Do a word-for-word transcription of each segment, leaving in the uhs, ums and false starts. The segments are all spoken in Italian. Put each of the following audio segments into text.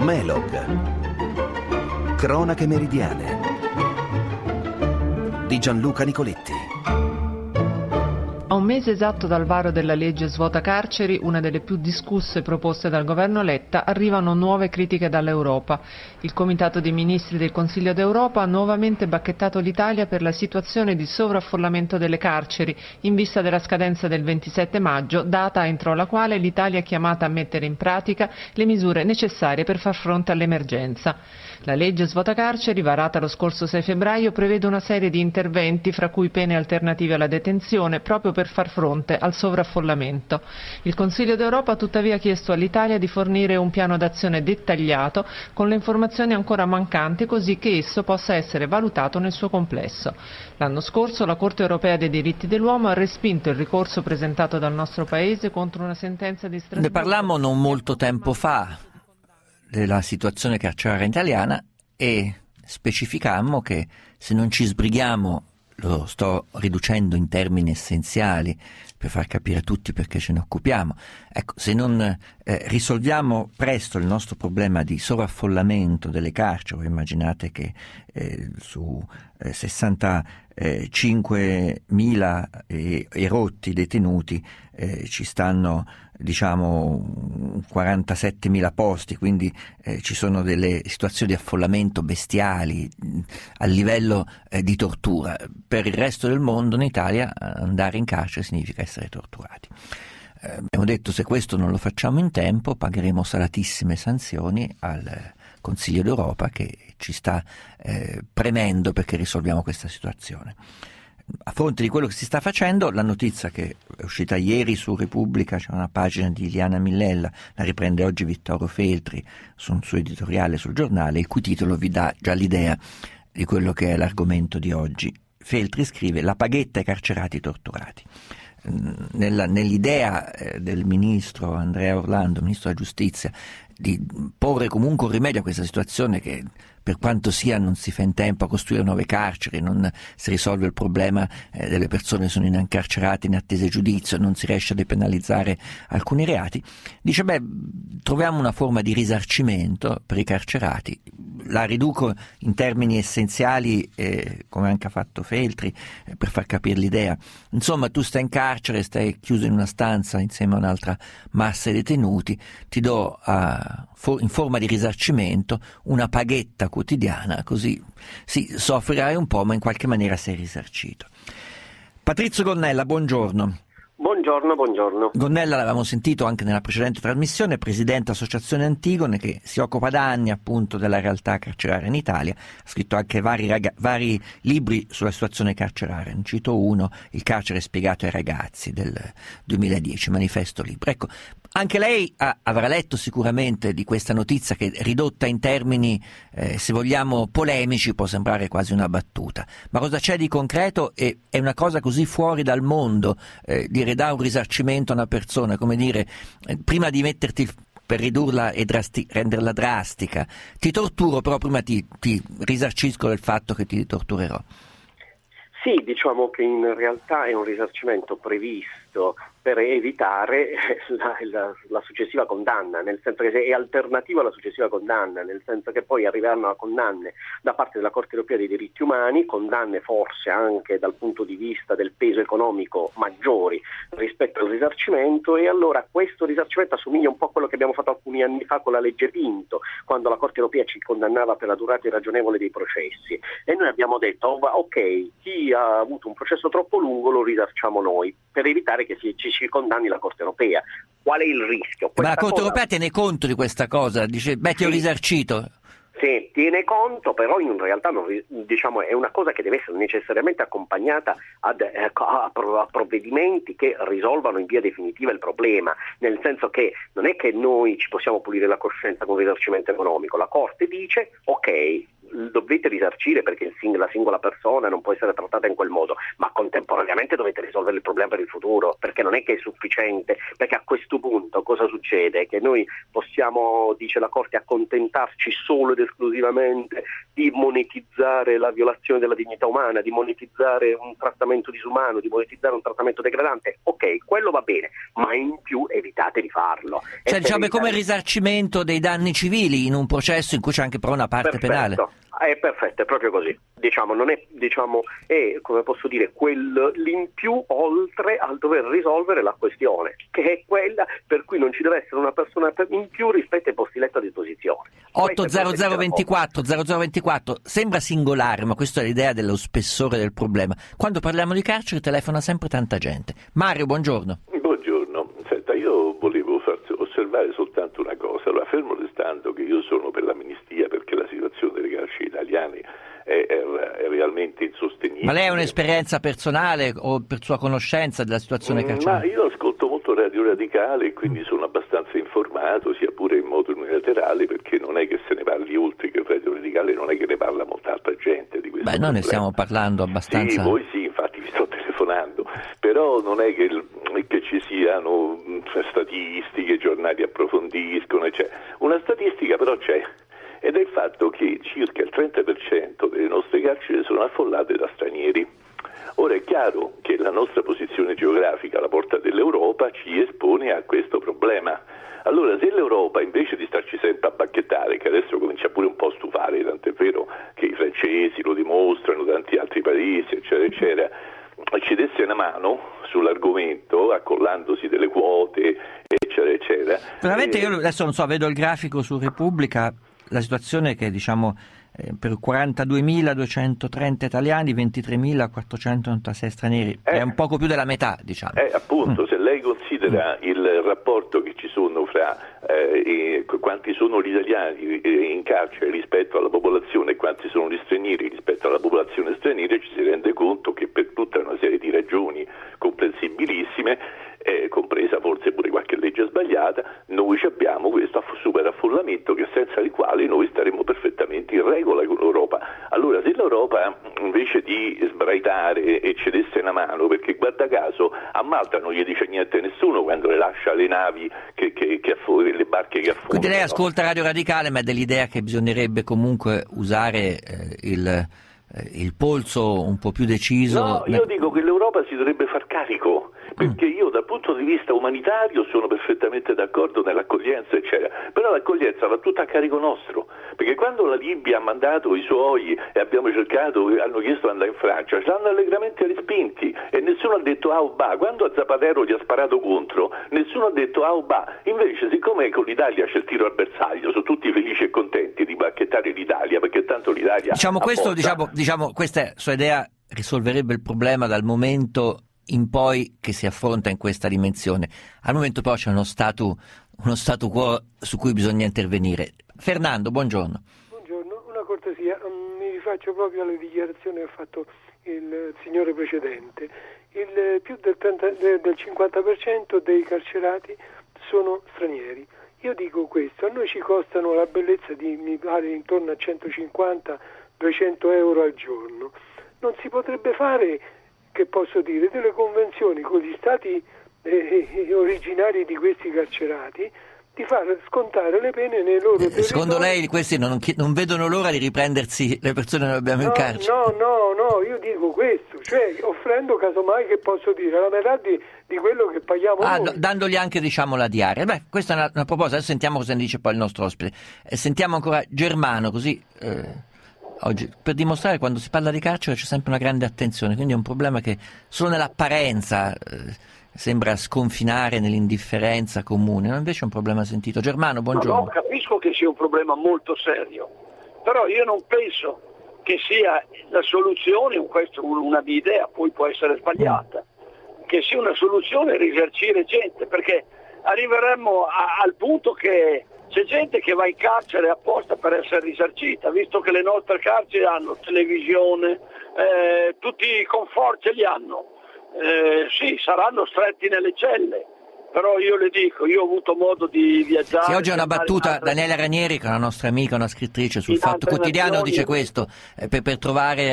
Melog. Cronache meridiane di Gianluca Nicoletti. A un mese esatto dal varo della legge svuota carceri, una delle più discusse proposte dal governo Letta, arrivano nuove critiche dall'Europa. Il Comitato dei Ministri del Consiglio d'Europa ha nuovamente bacchettato l'Italia per la situazione di sovraffollamento delle carceri, in vista della scadenza del ventisette maggio, data entro la quale l'Italia è chiamata a mettere in pratica le misure necessarie per far fronte all'emergenza. La legge svuota carceri, varata lo scorso sei febbraio, prevede una serie di interventi, fra cui pene alternative alla detenzione, proprio per far fronte al sovraffollamento. Il Consiglio d'Europa ha tuttavia chiesto all'Italia di fornire un piano d'azione dettagliato con le informazioni ancora mancanti, così che esso possa essere valutato nel suo complesso. L'anno scorso la Corte europea dei diritti dell'uomo ha respinto il ricorso presentato dal nostro Paese contro una sentenza di Strasburgo. Ne parlammo non molto tempo fa della situazione carceraria italiana e specificammo che se non ci sbrighiamo, lo sto riducendo in termini essenziali per far capire a tutti perché ce ne occupiamo, ecco, se non eh, risolviamo presto il nostro problema di sovraffollamento delle carceri, immaginate che eh, su eh, sessantacinquemila eh, erotti detenuti eh, ci stanno diciamo quarantasettemila posti, quindi eh, ci sono delle situazioni di affollamento bestiali mh, a livello eh, di tortura. Per il resto del mondo, in Italia, andare in carcere significa essere torturati. Eh, abbiamo detto, se questo non lo facciamo in tempo, pagheremo salatissime sanzioni al Consiglio d'Europa, che ci sta eh, premendo perché risolviamo questa situazione. A fronte di quello che si sta facendo, la notizia che è uscita ieri su Repubblica, c'è una pagina di Iliana Millella, la riprende oggi Vittorio Feltri su un suo editoriale sul giornale, il cui titolo vi dà già l'idea di quello che è l'argomento di oggi. Feltri scrive: la paghetta ai carcerati torturati. Nella, nell'idea eh, del ministro Andrea Orlando, ministro della giustizia, di porre comunque un rimedio a questa situazione che, per quanto sia, non si fa in tempo a costruire nuove carceri, non si risolve il problema eh, delle persone che sono incarcerate in attesa di giudizio, non si riesce a depenalizzare alcuni reati, dice beh, troviamo una forma di risarcimento per i carcerati, la riduco in termini essenziali, eh, come anche ha fatto Feltri, eh, per far capire l'idea. Insomma, tu stai in carcere, stai chiuso in una stanza insieme a un'altra massa di detenuti, ti do a, for, in forma di risarcimento una paghetta quotidiana, così sì, soffrirai un po', ma in qualche maniera sei risarcito. Patrizio Gonnella, buongiorno. Buongiorno, buongiorno. Gonnella l'avevamo sentito anche nella precedente trasmissione, presidente Associazione Antigone, che si occupa da anni appunto della realtà carceraria in Italia, ha scritto anche vari, raga- vari libri sulla situazione carceraria, ne cito uno, Il carcere spiegato ai ragazzi del duemiladieci, Manifesto Libro. Ecco, anche lei ha, avrà letto sicuramente di questa notizia che, ridotta in termini, eh, se vogliamo, polemici, può sembrare quasi una battuta. Ma cosa c'è di concreto? E è una cosa così fuori dal mondo, eh, dire dà un risarcimento a una persona, come dire, eh, prima di metterti per ridurla e drasti- renderla drastica, ti torturo, però prima ti, ti risarcisco del fatto che ti torturerò. Sì, diciamo che in realtà è un risarcimento previsto per evitare la, la, la successiva condanna, nel senso che è alternativa alla successiva condanna, nel senso che poi arriveranno a condanne da parte della Corte Europea dei Diritti Umani, condanne forse anche dal punto di vista del peso economico maggiori rispetto al risarcimento, e allora questo risarcimento assomiglia un po' a quello che abbiamo fatto alcuni anni fa con la legge Pinto, quando la Corte Europea ci condannava per la durata irragionevole dei processi, e noi abbiamo detto oh, ok, chi ha avuto un processo troppo lungo lo risarciamo noi, per evitare che si, ci ci condanni la Corte Europea. Qual è il rischio? Questa Ma la Corte cosa... Europea tiene conto di questa cosa? Dice, beh, ti ho sì. risarcito. Sì, tiene conto, però in realtà non, diciamo, è una cosa che deve essere necessariamente accompagnata ad, eh, a, a provvedimenti che risolvano in via definitiva il problema, nel senso che non è che noi ci possiamo pulire la coscienza con un risarcimento economico. La Corte dice ok, dovete risarcire perché il sing- la singola persona non può essere trattata in quel modo, ma contemporaneamente dovete risolvere il problema per il futuro, perché non è che è sufficiente, perché a questo punto cosa succede? Che noi possiamo, dice la Corte, accontentarci solo ed esclusivamente di monetizzare la violazione della dignità umana, di monetizzare un trattamento disumano, di monetizzare un trattamento degradante, ok, quello va bene, ma in più evitate di farlo. Cioè diciamo è come il evitare... risarcimento dei danni civili in un processo in cui c'è anche però una parte Perfetto. penale. È perfetto, è proprio così. Diciamo, non è, diciamo, è, come posso dire, quel l'in più oltre al dover risolvere la questione, che è quella per cui non ci deve essere una persona in più rispetto ai posti letto a disposizione. otto zero zero ventiquattro zero zero ventiquattro sembra singolare, ma questa è l'idea dello spessore del problema. Quando parliamo di carcere telefona sempre tanta gente. Mario, buongiorno. Buongiorno. Senta, io volevo far osservare soltanto una cosa. Allora, fermo restando che io sono per l'amnistia perché la situazione delle carceri italiane è, è, è realmente insostenibile. Ma lei ha un'esperienza personale o per sua conoscenza della situazione carceraria? Ma io ascolto molto Radio Radicale e quindi sono abbastanza informato, sia pure in modo unilaterale, perché non è che se ne parli oltre che Radio Radicale, non è che ne parla molta altra gente di questo. Beh, noi ne stiamo parlando abbastanza. Sì, voi sì, infatti vi sto telefonando, però non è che, che ci siano statistiche, giornali approfondiscono, eccetera. Una statistica però c'è, ed è il fatto che circa il trenta per cento delle nostre carceri sono affollate da stranieri. Ora è chiaro che la nostra posizione geografica alla porta dell'Europa ci espone a questo problema. Allora, se l'Europa, invece di starci sempre a bacchettare, che adesso comincia pure un po' a stufare, tant'è vero che i francesi lo dimostrano, tanti altri paesi, eccetera, eccetera, ci desse una mano sull'argomento, accollandosi delle quote, eccetera, eccetera. Veramente eh, io adesso non so, vedo il grafico su Repubblica, la situazione è che diciamo eh, per quarantaduemiladuecentotrenta italiani, ventitremilaquattrocentonovantasei stranieri, eh, è un poco più della metà, diciamo. Eh, appunto, mm. se lei considera mm. il rapporto che ci sono fra eh, quanti sono gli italiani in carcere rispetto alla popolazione e quanti sono gli stranieri rispetto alla popolazione straniera, ci si rende conto che per tutta una serie di ragioni comprensibilissime, eh, compresa forse pure qualche legge sbagliata, noi abbiamo questo superaffollamento che senza il quale noi staremmo perfettamente in regola con l'Europa. Allora, se l'Europa invece di sbraitare e ci desse una mano, perché guarda caso a Malta non gli dice niente a nessuno quando le lascia le navi che, che, che affondano, le barche che affondano. Quindi lei ascolta Radio Radicale, ma è dell'idea che bisognerebbe comunque usare eh, il, eh, il polso un po' più deciso? No, io dico che l'Europa si dovrebbe far carico, perché io dal punto di vista umanitario sono perfettamente d'accordo nell'accoglienza, eccetera, però l'accoglienza va tutta a carico nostro, perché quando la Libia ha mandato i suoi e abbiamo cercato, hanno chiesto di andare in Francia, ci hanno allegramente respinti e nessuno ha detto ah o bah. Quando a Zapatero gli ha sparato contro, nessuno ha detto ah o bah. Invece, siccome con l'Italia c'è il tiro al bersaglio, sono tutti felici e contenti di bacchettare l'Italia, perché tanto l'Italia diciamo questo, apposta. diciamo, diciamo questa sua idea risolverebbe il problema dal momento in poi che si affronta in questa dimensione. Al momento però c'è uno statu, uno statu quo su cui bisogna intervenire. Fernando, buongiorno. Buongiorno, una cortesia, mi rifaccio proprio alle dichiarazioni che ha fatto il signore precedente. Il più del, trenta, del cinquanta per cento dei carcerati sono stranieri. Io dico questo, a noi ci costano la bellezza di, mi pare, intorno a centocinquanta duecento euro al giorno. Non si potrebbe fare, che posso dire, delle convenzioni con gli stati eh, originari di questi carcerati, di far scontare le pene nei loro territori. Secondo lei questi non, non vedono l'ora di riprendersi le persone che abbiamo no, in carcere? No, no, no, io dico questo, cioè offrendo casomai, che posso dire, la metà di, di quello che paghiamo ah, noi. No, dandogli anche, diciamo, la diaria. Beh, questa è una, una proposta, adesso sentiamo cosa ne dice poi il nostro ospite. Eh, sentiamo ancora Germano, così eh, oggi, per dimostrare che quando si parla di carcere c'è sempre una grande attenzione, quindi è un problema che solo nell'apparenza eh, sembra sconfinare nell'indifferenza comune, ma invece è un problema sentito. Germano, buongiorno. No, no, capisco che sia un problema molto serio, però io non penso che sia la soluzione, questa è una mia idea, poi può essere sbagliata, mm. che sia una soluzione risarcire gente, perché arriveremmo a, al punto che c'è gente che va in carcere apposta per essere risarcita, visto che le nostre carceri hanno televisione, eh, tutti i confort ce li hanno. Eh, sì, saranno stretti nelle celle, però io le dico, io ho avuto modo di viaggiare. Sì, oggi è una battuta, Daniela Ranieri, che è una nostra amica, una scrittrice sul Fatto Quotidiano, nazioni, dice questo, eh, per, per trovare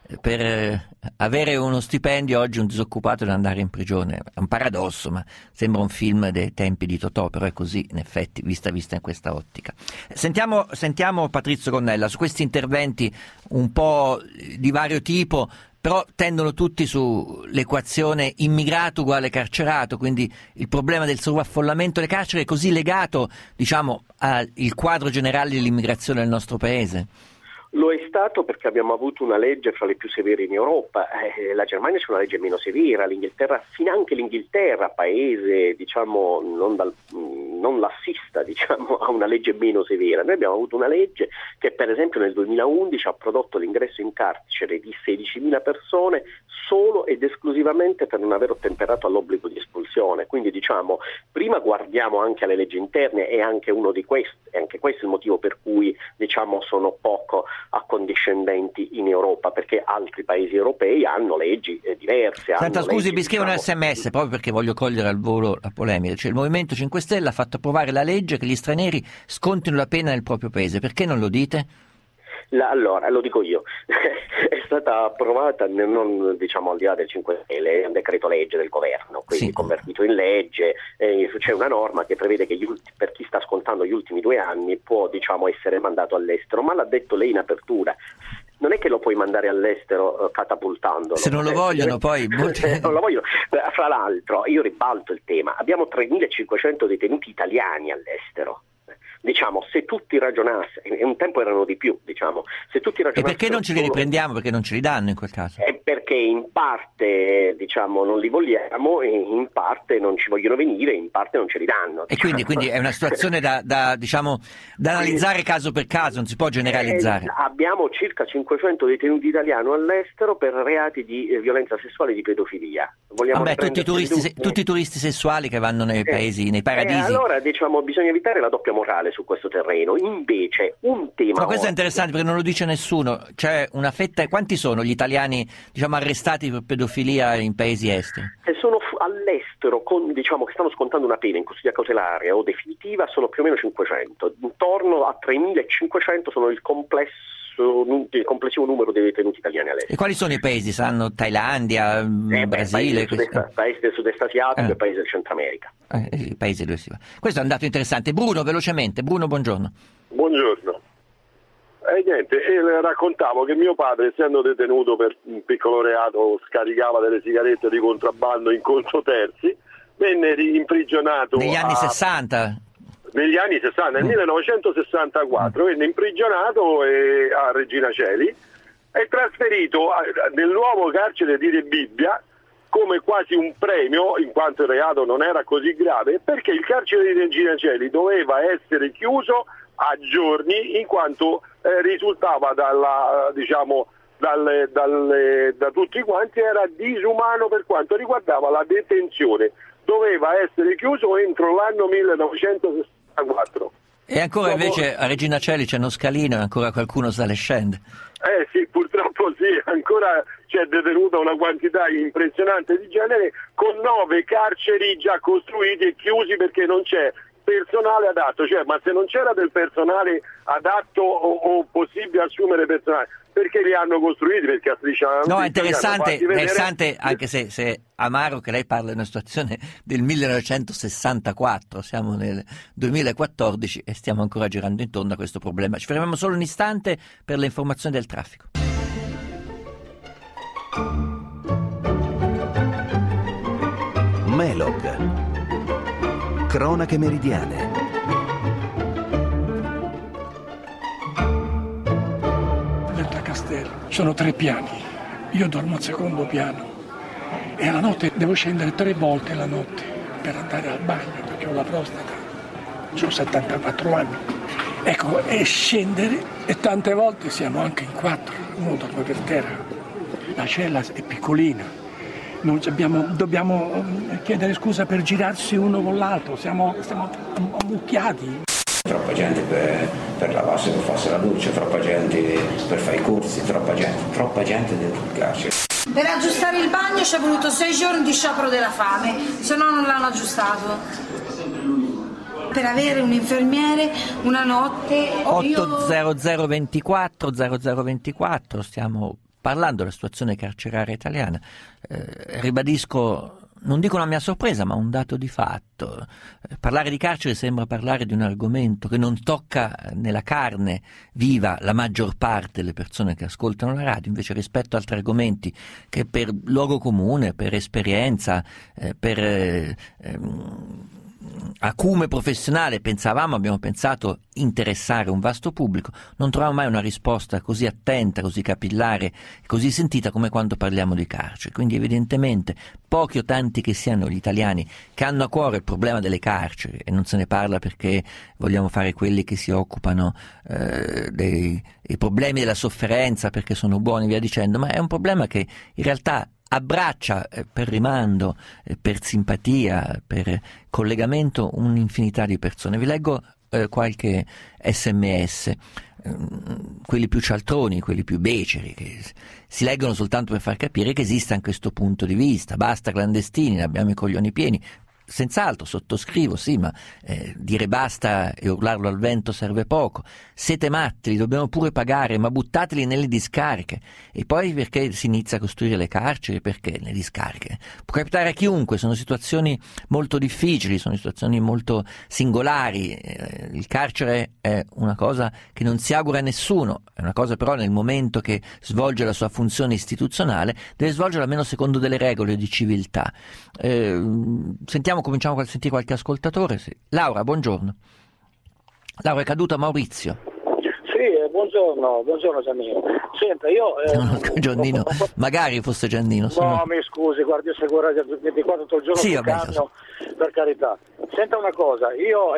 per eh, avere uno stipendio oggi un disoccupato deve andare in prigione. È un paradosso, ma sembra un film dei tempi di Totò, però è così in effetti, vista vista in questa ottica. Sentiamo, sentiamo Patrizio Gonnella su questi interventi un po' di vario tipo, però tendono tutti sull'equazione immigrato uguale carcerato, quindi il problema del sovraffollamento delle carceri è così legato, diciamo, al quadro generale dell'immigrazione del nostro paese. Lo è stato perché abbiamo avuto una legge fra le più severe in Europa, eh, la Germania c'è una legge meno severa, l'Inghilterra, finanche l'Inghilterra, paese diciamo non, dal, non lassista, diciamo, ha una legge meno severa. Noi abbiamo avuto una legge che per esempio nel duemilaundici ha prodotto l'ingresso in carcere di sedicimila persone solo ed esclusivamente per non aver ottemperato all'obbligo di espulsione. Quindi diciamo prima guardiamo anche alle leggi interne, e anche uno di questi, e anche questo è il motivo per cui diciamo sono poco accondiscendenti in Europa, perché altri paesi europei hanno leggi eh, diverse. Senta, hanno scusi, leggi, mi scrivono diciamo... un sms proprio perché voglio cogliere al volo la polemica. Cioè, il Movimento cinque Stelle ha fatto approvare la legge che gli stranieri scontino la pena nel proprio paese. Perché non lo dite? La, allora, lo dico io, è stata approvata, non diciamo al di là del cinque Stelle, è un decreto legge del governo, quindi sì, convertito in legge, eh, c'è una norma che prevede che gli ulti, per chi sta scontando gli ultimi due anni può diciamo essere mandato all'estero, ma l'ha detto lei in apertura. Non è che lo puoi mandare all'estero uh, catapultandolo. Se non lo vogliono eh, poi... non lo vogliono. Fra l'altro, io ribalto il tema, abbiamo tremilacinquecento detenuti italiani all'estero. Diciamo, se tutti ragionassero, e un tempo erano di più, diciamo, se tutti ragionassero... E perché non ce li riprendiamo? Perché non ce li danno in quel caso? È perché in parte, diciamo, non li vogliamo, e in parte non ci vogliono venire, in parte non ce li danno. E quindi, quindi è una situazione da, da, diciamo, da analizzare caso per caso, non si può generalizzare. Eh, abbiamo circa cinquecento detenuti italiani all'estero per reati di eh, violenza sessuale e di pedofilia. Vogliamo Vabbè, tutti i, turisti, se, tutti i turisti sessuali che vanno nei paesi, eh, nei paradisi. Eh, allora, diciamo, bisogna evitare la doppia morale su questo terreno. Invece un tema... Ma questo è interessante perché non lo dice nessuno. C'è una fetta... Quanti sono gli italiani, diciamo, arrestati per pedofilia in paesi esteri? Che sono all'estero, con, diciamo, che stanno scontando una pena in custodia cautelare o definitiva, sono più o meno cinquecento. Intorno a tremilacinquecento sono il complesso il complessivo numero dei detenuti italiani all'estero. E quali sono i paesi? Saranno Thailandia, eh, Brasile? Paesi del, paesi del sud-est asiatico eh. e paesi del Centro America. Eh, i paesi dove si va. Questo è un dato interessante. Bruno, velocemente. Bruno, buongiorno. Buongiorno. E eh, niente, e raccontavo che mio padre, essendo detenuto per un piccolo reato, scaricava delle sigarette di contrabbando in conto terzi, venne imprigionato negli anni a... sessanta. Negli anni sessanta, nel mm. millenovecentosessantaquattro, venne imprigionato eh, a Regina Coeli e trasferito a, nel nuovo carcere di Rebibbia come quasi un premio, in quanto il reato non era così grave, perché il carcere di Regina Coeli doveva essere chiuso a giorni, in quanto eh, risultava dalla, diciamo, dalle, dalle, da tutti quanti era disumano per quanto riguardava la detenzione. Doveva essere chiuso entro l'anno millenovecentosessantaquattro. E ancora Dopo... invece a Regina Coeli c'è uno scalino e ancora qualcuno sale e scende. Eh sì, purtroppo sì, ancora c'è detenuta una quantità impressionante di genere, con nove carceri già costruiti e chiusi perché non c'è personale adatto. Cioè, ma se non c'era del personale adatto o, o possibile assumere personale, perché li hanno costruiti? Perché a Striscia no, è interessante, interessante anche se, se è amaro che lei parla di una situazione del millenovecentosessantaquattro, siamo nel duemilaquattordici e stiamo ancora girando intorno a questo problema. Ci fermiamo solo un istante per le informazioni del traffico. Melog. Cronache meridiane. Castello. Sono tre piani, io dormo al secondo piano e la notte devo scendere tre volte la notte per andare al bagno perché ho la prostata, ho settantaquattro anni, ecco, e scendere e tante volte siamo anche in quattro, uno dorme per terra, la cella è piccolina, non abbiamo, dobbiamo chiedere scusa per girarsi uno con l'altro, siamo, siamo ammucchiati. Troppa gente per, per lavarsi, per farsi la doccia, troppa gente per fare i corsi, troppa gente, troppa gente dentro il carcere. Per aggiustare il bagno ci è voluto sei giorni di sciopero della fame, se no non l'hanno aggiustato. Per avere un infermiere una notte... otto zero zero due quattro zero zero due quattro, stiamo parlando della situazione carceraria italiana, eh, ribadisco, non dico una mia sorpresa, ma un dato di fatto. Eh, parlare di carcere sembra parlare di un argomento che non tocca nella carne viva la maggior parte delle persone che ascoltano la radio, invece rispetto ad altri argomenti che per luogo comune, per esperienza, eh, per eh, ehm, acume professionale pensavamo, abbiamo pensato interessare un vasto pubblico, non troviamo mai una risposta così attenta, così capillare, così sentita come quando parliamo di carcere. Quindi evidentemente pochi o tanti che siano gli italiani che hanno a cuore il problema delle carceri, e non se ne parla perché vogliamo fare quelli che si occupano eh, dei, dei problemi della sofferenza perché sono buoni, via dicendo, ma è un problema che in realtà abbraccia eh, per rimando, eh, per simpatia, per collegamento un'infinità di persone. Vi leggo eh, qualche sms, eh, quelli più cialtroni, quelli più beceri, che si leggono soltanto per far capire che esiste anche questo punto di vista. Basta clandestini, ne abbiamo i coglioni pieni. Senz'altro, sottoscrivo, sì, ma eh, dire basta e urlarlo al vento serve poco. Siete matti, li dobbiamo pure pagare, ma buttateli nelle discariche. E poi perché si inizia a costruire le carceri? Perché le discariche? Può capitare a chiunque, sono situazioni molto difficili, sono situazioni molto singolari. Eh, il carcere è una cosa che non si augura a nessuno, è una cosa però nel momento che svolge la sua funzione istituzionale deve svolgerla almeno secondo delle regole di civiltà. Eh, sentiamo Cominciamo a sentire qualche ascoltatore. Sì. Laura, buongiorno. Laura, è caduta Maurizio. Sì, eh, buongiorno, buongiorno Giannino. Senta, io... Eh, no, Giannino, ho... magari fosse Giannino. No, sono... mi scusi, guardi, io seguo Radio ventiquattro tutto il giorno sì, sul vabbè, camion, per carità. Senta una cosa, io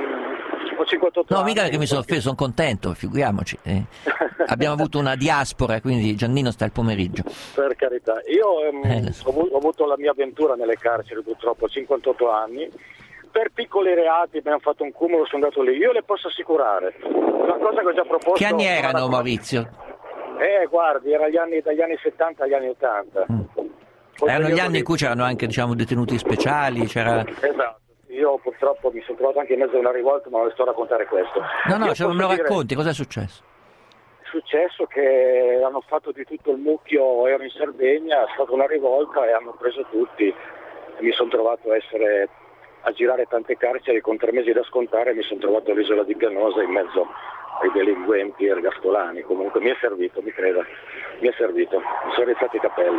ehm, ho cinquantotto no, anni... No, mica che mi sono offeso, sono contento, figuriamoci. Eh. Abbiamo avuto una diaspora, quindi Giannino sta il pomeriggio. Per carità, io ehm, eh, so. ho, ho avuto la mia avventura nelle carceri, purtroppo, ho cinquantotto anni. Per piccoli reati abbiamo fatto un cumulo, sono andato lì. Io le posso assicurare, una cosa che ho già proposto... Che anni erano, Maurizio? Eh, guardi, erano gli anni, dagli anni settanta agli anni ottanta. Mm. Erano gli anni in cui c'erano anche, diciamo, detenuti speciali, c'era... Esatto. Io purtroppo mi sono trovato anche in mezzo a una rivolta, ma non le sto a raccontare questo. No, no, cioè, me lo dire... racconti, cosa è successo? È successo che hanno fatto di tutto il mucchio, ero in Sardegna, è stata una rivolta e hanno preso tutti. E mi sono trovato a essere... a girare tante carceri con tre mesi da scontare e mi sono trovato all'isola di Pianosa in mezzo ai delinquenti ergastolani. Comunque mi è servito, mi creda, mi è servito, mi sono rizzati i capelli.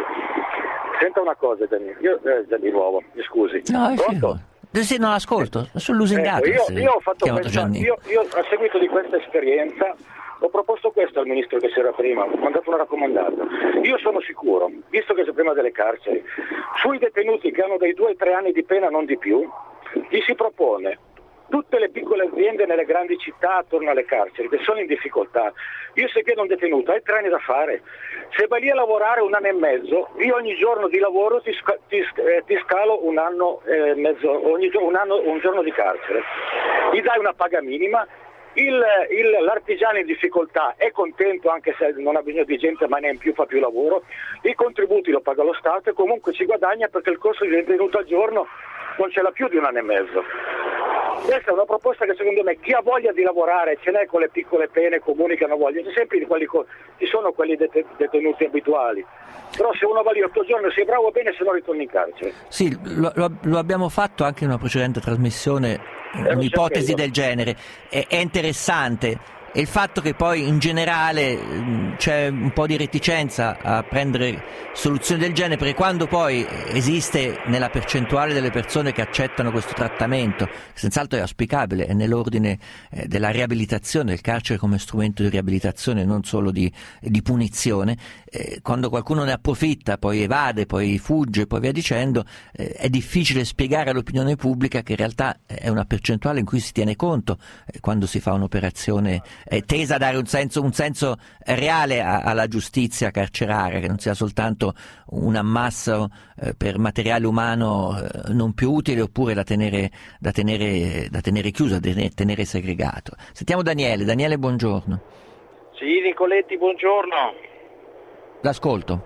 Senta una cosa, Gianni, io eh, Gianni nuovo, mi scusi. No, è figo. Sì, non ascolto, sono lusingato. Ecco, io, io ho fatto questa, io, io a seguito di questa esperienza ho proposto questo al ministro che c'era prima, ho mandato una raccomandata. Io sono sicuro, visto che c'è prima delle carceri, sui detenuti che hanno dai due ai tre anni di pena, non di più, gli si propone tutte le piccole aziende nelle grandi città attorno alle carceri che sono in difficoltà. Io se chiedo un detenuto, hai tre anni da fare, se vai lì a lavorare un anno e mezzo, io ogni giorno di lavoro ti, sca- ti, eh, ti scalo un anno e mezzo, ogni giorno, un, anno, un giorno di carcere, gli dai una paga minima. Il, il, l'artigiano in difficoltà è contento anche se non ha bisogno di gente, ma ne in più fa più lavoro, i contributi lo paga lo Stato e comunque ci guadagna perché il costo di detenuto al giorno non ce l'ha più di un anno e mezzo. Questa è una proposta che secondo me chi ha voglia di lavorare, ce n'è con le piccole pene comuni che hanno voglia, c'è sempre di quelli, ci sono quelli detenuti abituali, però se uno va lì otto giorni sei bravo bene, se no ritorni in carcere. Sì, lo, lo, lo abbiamo fatto anche in una precedente trasmissione, un'ipotesi del genere, è, è interessante. E il fatto che poi in generale mh, c'è un po' di reticenza a prendere soluzioni del genere, perché quando poi esiste nella percentuale delle persone che accettano questo trattamento, che senz'altro è auspicabile, è nell'ordine eh, della riabilitazione, del carcere come strumento di riabilitazione, non solo di, di punizione, eh, quando qualcuno ne approfitta, poi evade, poi fugge, poi via dicendo, eh, è difficile spiegare all'opinione pubblica che in realtà è una percentuale in cui si tiene conto eh, quando si fa un'operazione è tesa a dare un senso, un senso reale a, alla giustizia carceraria, che non sia soltanto un ammasso eh, per materiale umano eh, non più utile oppure da tenere, da tenere, da tenere chiuso, da tenere, tenere segregato. Sentiamo Daniele. Daniele, buongiorno. Sì, Nicoletti, buongiorno. L'ascolto.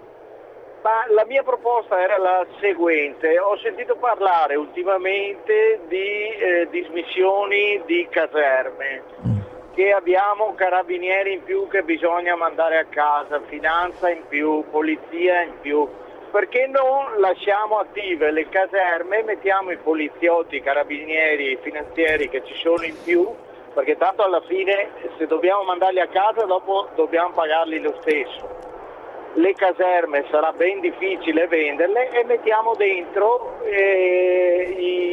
Ma la mia proposta era la seguente: ho sentito parlare ultimamente di eh, dismissioni di caserme. Mm. che abbiamo carabinieri in più che bisogna mandare a casa, finanza in più, polizia in più. Perché non lasciamo attive le caserme, mettiamo i poliziotti, i carabinieri, i finanzieri che ci sono in più, perché tanto alla fine se dobbiamo mandarli a casa dopo dobbiamo pagarli lo stesso. Le caserme sarà ben difficile venderle e mettiamo dentro eh,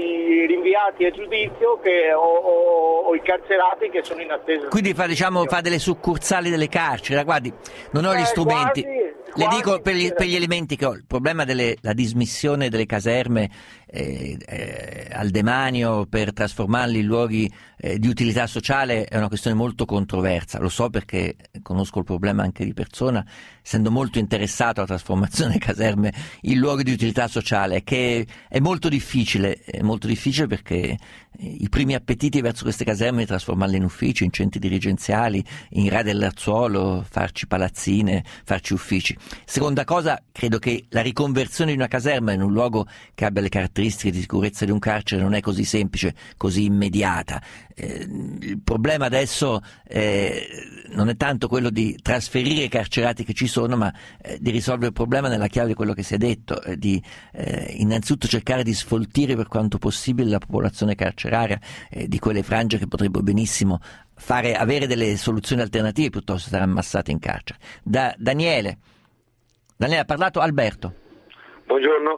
i rinviati a giudizio che, o, o, o i carcerati che sono in attesa. Quindi fa, diciamo, fa delle succursali delle carceri. Guardi, non ho eh, gli strumenti. Quasi, Le quasi dico per gli, per gli elementi che ho, il problema della dismissione delle caserme eh, eh, al demanio per trasformarli in luoghi eh, di utilità sociale è una questione molto controversa. Lo so perché conosco il problema anche di persona, essendo molto interessato alla trasformazione delle caserme in luoghi di utilità sociale, che è molto difficile, è molto difficile perché i primi appetiti verso queste caserme di trasformarle in uffici, in centri dirigenziali, in rade all'azzuolo, farci palazzine, farci uffici. Seconda cosa, credo che la riconversione di una caserma in un luogo che abbia le caratteristiche di sicurezza di un carcere non è così semplice, così immediata. Eh, il problema adesso eh, non è tanto quello di trasferire i carcerati che ci sono, ma eh, di risolvere il problema nella chiave di quello che si è detto, eh, di eh, innanzitutto cercare di sfoltire per quanto possibile la popolazione carceraria eh, di quelle frange che potrebbero benissimo fare, avere delle soluzioni alternative piuttosto che stare ammassate in carcere. Da, Daniele. Daniele ha parlato Alberto. Buongiorno.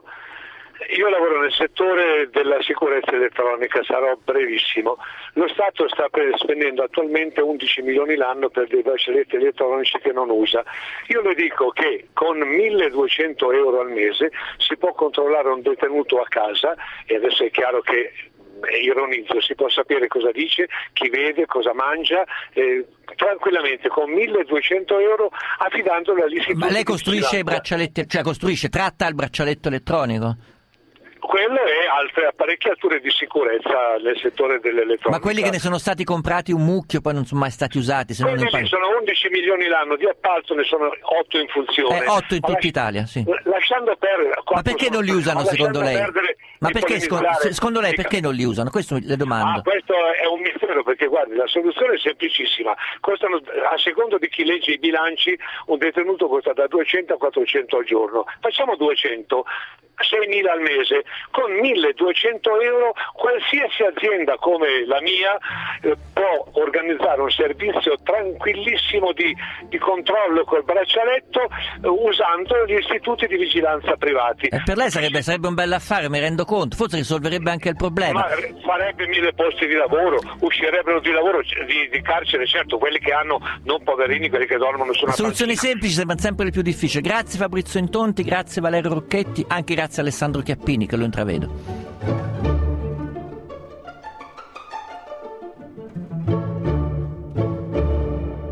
Io lavoro nel settore della sicurezza elettronica, sarò brevissimo. Lo Stato sta spendendo attualmente undici milioni l'anno per dei braccialetti elettronici che non usa. Io le dico che con milleduecento euro al mese si può controllare un detenuto a casa, e adesso è chiaro che ironizzo, si può sapere cosa dice, chi vede, cosa mangia, eh, tranquillamente con milleduecento euro affidandolo all'istituto. Ma lei costruisce i braccialetti, cioè costruisce, tratta il braccialetto elettronico? Quello e altre apparecchiature di sicurezza nel settore dell'elettronica. Ma quelli che ne sono stati comprati un mucchio poi non sono mai stati usati? Se quelli non lì sono undici milioni l'anno, di appalto ne sono otto in funzione. Eh, otto in tutta Italia, sì. Lasciando perdere. Ma perché non li usano secondo lei? Ma perché secondo lei perché non li usano? Questo le domando. Ah, questo è un mistero, perché guardi, la soluzione è semplicissima. Costano, a secondo di chi legge i bilanci, un detenuto costa da duecento a quattrocento al giorno. Facciamo duecento, seimila al mese. Con milleduecento euro qualsiasi azienda come la mia eh, può organizzare un servizio tranquillissimo di, di controllo col braccialetto eh, usando gli istituti di vigilanza privati. E per lei sarebbe, sarebbe un bel affare, mi rendo conto, forse risolverebbe anche il problema. Ma farebbe mille posti di lavoro, uscirebbero di lavoro di, di carcere, certo, quelli che hanno, non poverini, quelli che dormono su una soluzioni panchina. semplici sembrano sempre le più difficili. Grazie Fabrizio Intonti, grazie Valerio Rocchetti, anche grazie a Alessandro Chiappini che lo intravedo.